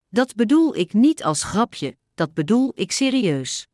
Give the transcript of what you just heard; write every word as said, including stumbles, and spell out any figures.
Dat bedoel ik niet als grapje, dat bedoel ik serieus.